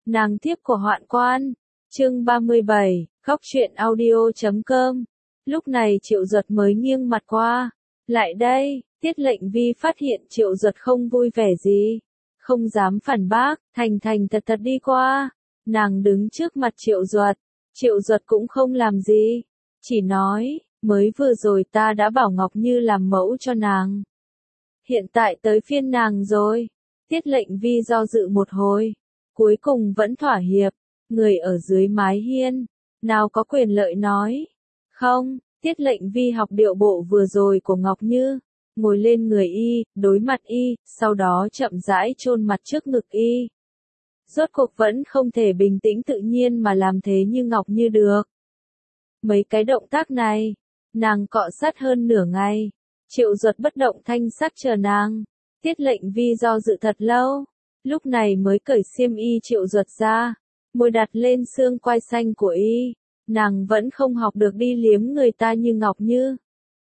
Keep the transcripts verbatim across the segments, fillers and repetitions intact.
Nàng thiếp của Hoạn Quan. Chương ba mươi bảy, Góc truyện audio chấm com. Lúc này Triệu Duật mới nghiêng mặt qua. Lại đây, Tiết Lệnh Vi phát hiện Triệu Duật không vui vẻ gì. Không dám phản bác, thành thành thật thật đi qua. Nàng đứng trước mặt Triệu Duật. Triệu Duật cũng không làm gì. Chỉ nói, mới vừa rồi ta đã bảo Ngọc Như làm mẫu cho nàng. Hiện tại tới phiên nàng rồi. Tiết Lệnh Vi do dự một hồi. Cuối cùng vẫn thỏa hiệp. Người ở dưới mái hiên. Nào có quyền lợi nói. Không, Tiết Lệnh Vi học điệu bộ vừa rồi của Ngọc Như. Ngồi lên người y, đối mặt y, sau đó chậm rãi chôn mặt trước ngực y. Rốt cuộc vẫn không thể bình tĩnh tự nhiên mà làm thế như Ngọc Như được. Mấy cái động tác này, nàng cọ sát hơn nửa ngày. Triệu Duật bất động thanh sắc chờ nàng. Tiết Lệnh Vi do dự thật lâu. Lúc này mới cởi xiêm y Triệu Duật ra. Môi đặt lên xương quai xanh của y. Nàng vẫn không học được đi liếm người ta như Ngọc Như.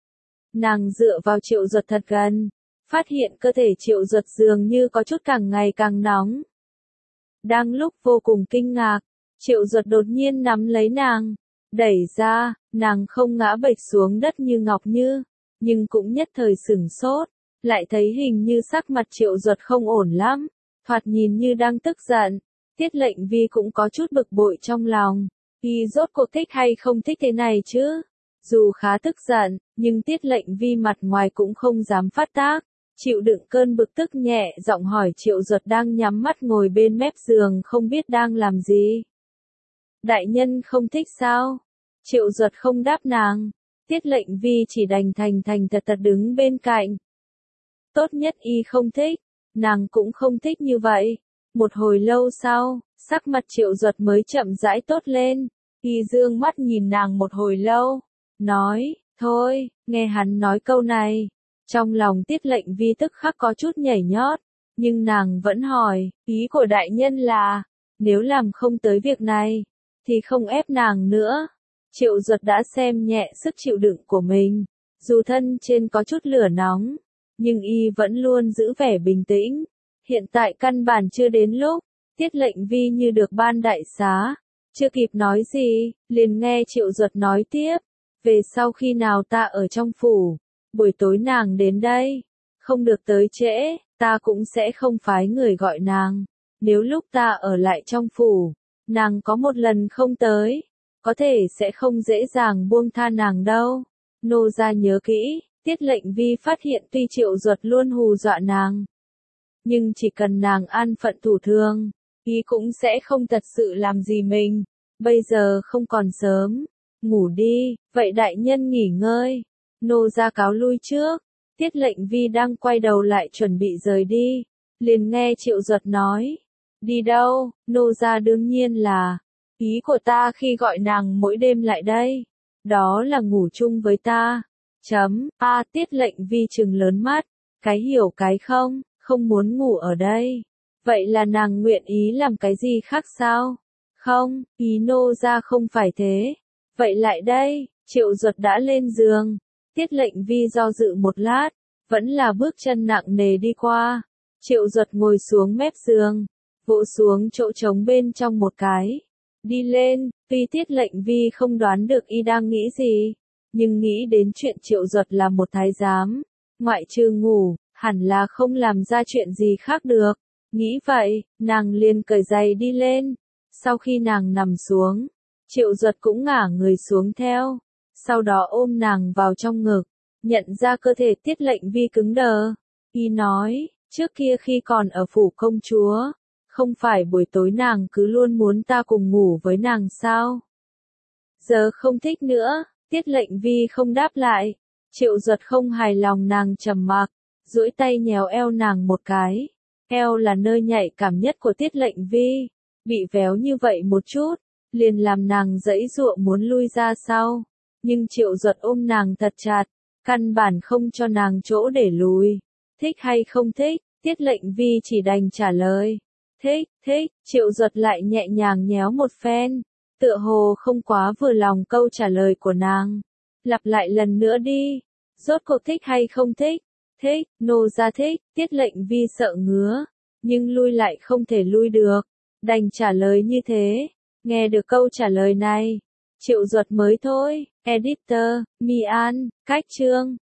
Nàng dựa vào Triệu Duật thật gần. Phát hiện cơ thể Triệu Duật dường như có chút càng ngày càng nóng. Đang lúc vô cùng kinh ngạc, Triệu Duật đột nhiên nắm lấy nàng. Đẩy ra, nàng không ngã bệt xuống đất như Ngọc Như. Nhưng cũng nhất thời sửng sốt. Lại thấy hình như sắc mặt Triệu Duật không ổn lắm. Thoạt nhìn như đang tức giận. Tiết Lệnh Vi cũng có chút bực bội trong lòng. Y rốt cuộc thích hay không thích thế này chứ? Dù khá tức giận, nhưng Tiết Lệnh Vi mặt ngoài cũng không dám phát tác. Chịu đựng cơn bực tức nhẹ giọng hỏi Triệu Duật đang nhắm mắt ngồi bên mép giường không biết đang làm gì. Đại nhân không thích sao? Triệu Duật không đáp nàng. Tiết Lệnh Vi chỉ đành thành thành thật thật đứng bên cạnh. Tốt nhất y không thích. Nàng cũng không thích như vậy. Một hồi lâu sau, sắc mặt Triệu Duật mới chậm rãi tốt lên. Y dương mắt nhìn nàng một hồi lâu. Nói, thôi, nghe hắn nói câu này. Trong lòng Tiết Lệnh Vi tức khắc có chút nhảy nhót. Nhưng nàng vẫn hỏi, ý của đại nhân là, nếu làm không tới việc này, thì không ép nàng nữa. Triệu Duật đã xem nhẹ sức chịu đựng của mình. Dù thân trên có chút lửa nóng, nhưng y vẫn luôn giữ vẻ bình tĩnh. Hiện tại căn bản chưa đến lúc. Tiết Lệnh Vi như được ban đại xá. Chưa kịp nói gì, liền nghe Triệu Duật nói tiếp. Về sau khi nào ta ở trong phủ, buổi tối nàng đến đây. Không được tới trễ, ta cũng sẽ không phái người gọi nàng. Nếu lúc ta ở lại trong phủ, nàng có một lần không tới, có thể sẽ không dễ dàng buông tha nàng đâu. Nô gia nhớ kỹ. Tiết Lệnh Vi phát hiện tuy Triệu Duật luôn hù dọa nàng, nhưng chỉ cần nàng an phận thủ thường, y cũng sẽ không thật sự làm gì mình. Bây giờ không còn sớm, ngủ đi, vậy đại nhân nghỉ ngơi. Nô gia cáo lui trước. Tiết Lệnh Vi đang quay đầu lại chuẩn bị rời đi, liền nghe Triệu Duật nói. Đi đâu? Nô gia đương nhiên là, ý của ta khi gọi nàng mỗi đêm lại đây, đó là ngủ chung với ta. Chấm, a Tiết Lệnh Vi trừng lớn mắt, cái hiểu cái không, không muốn ngủ ở đây. Vậy là nàng nguyện ý làm cái gì khác sao? Không, ý nô ra không phải thế. Vậy lại đây, Triệu Duật đã lên giường. Tiết Lệnh Vi do dự một lát, vẫn là bước chân nặng nề đi qua. Triệu Duật ngồi xuống mép giường, vỗ xuống chỗ trống bên trong một cái. Đi lên, tuy Tiết Lệnh Vi không đoán được y đang nghĩ gì. Nhưng nghĩ đến chuyện Triệu Duật là một thái giám, ngoại trừ ngủ, hẳn là không làm ra chuyện gì khác được. Nghĩ vậy, nàng liền cởi giày đi lên. Sau khi nàng nằm xuống, Triệu Duật cũng ngả người xuống theo. Sau đó ôm nàng vào trong ngực, nhận ra cơ thể Tiết Lệnh Vi cứng đờ. Y nói, trước kia khi còn ở phủ công chúa, không phải buổi tối nàng cứ luôn muốn ta cùng ngủ với nàng sao? Giờ không thích nữa. Tiết Lệnh Vi không đáp lại. Triệu Duật không hài lòng nàng trầm mặc, duỗi tay nhéo eo nàng một cái. Eo là nơi nhạy cảm nhất của Tiết Lệnh Vi. Bị véo như vậy một chút, liền làm nàng giãy giụa muốn lui ra sau. Nhưng Triệu Duật ôm nàng thật chặt, căn bản không cho nàng chỗ để lùi. Thích hay không thích? Tiết Lệnh Vi chỉ đành trả lời. Thích, thích. Triệu Duật lại nhẹ nhàng nhéo một phen. Tựa hồ không quá vừa lòng câu trả lời của nàng. Lặp lại lần nữa đi. Rốt cuộc thích hay không thích? Thích, nô gia thích. Tiết Lệnh Vi sợ ngứa, nhưng lui lại không thể lui được. đành trả lời như thế. Nghe được câu trả lời này, Triệu Duật mới thôi. Editor, Mi An, cách chương.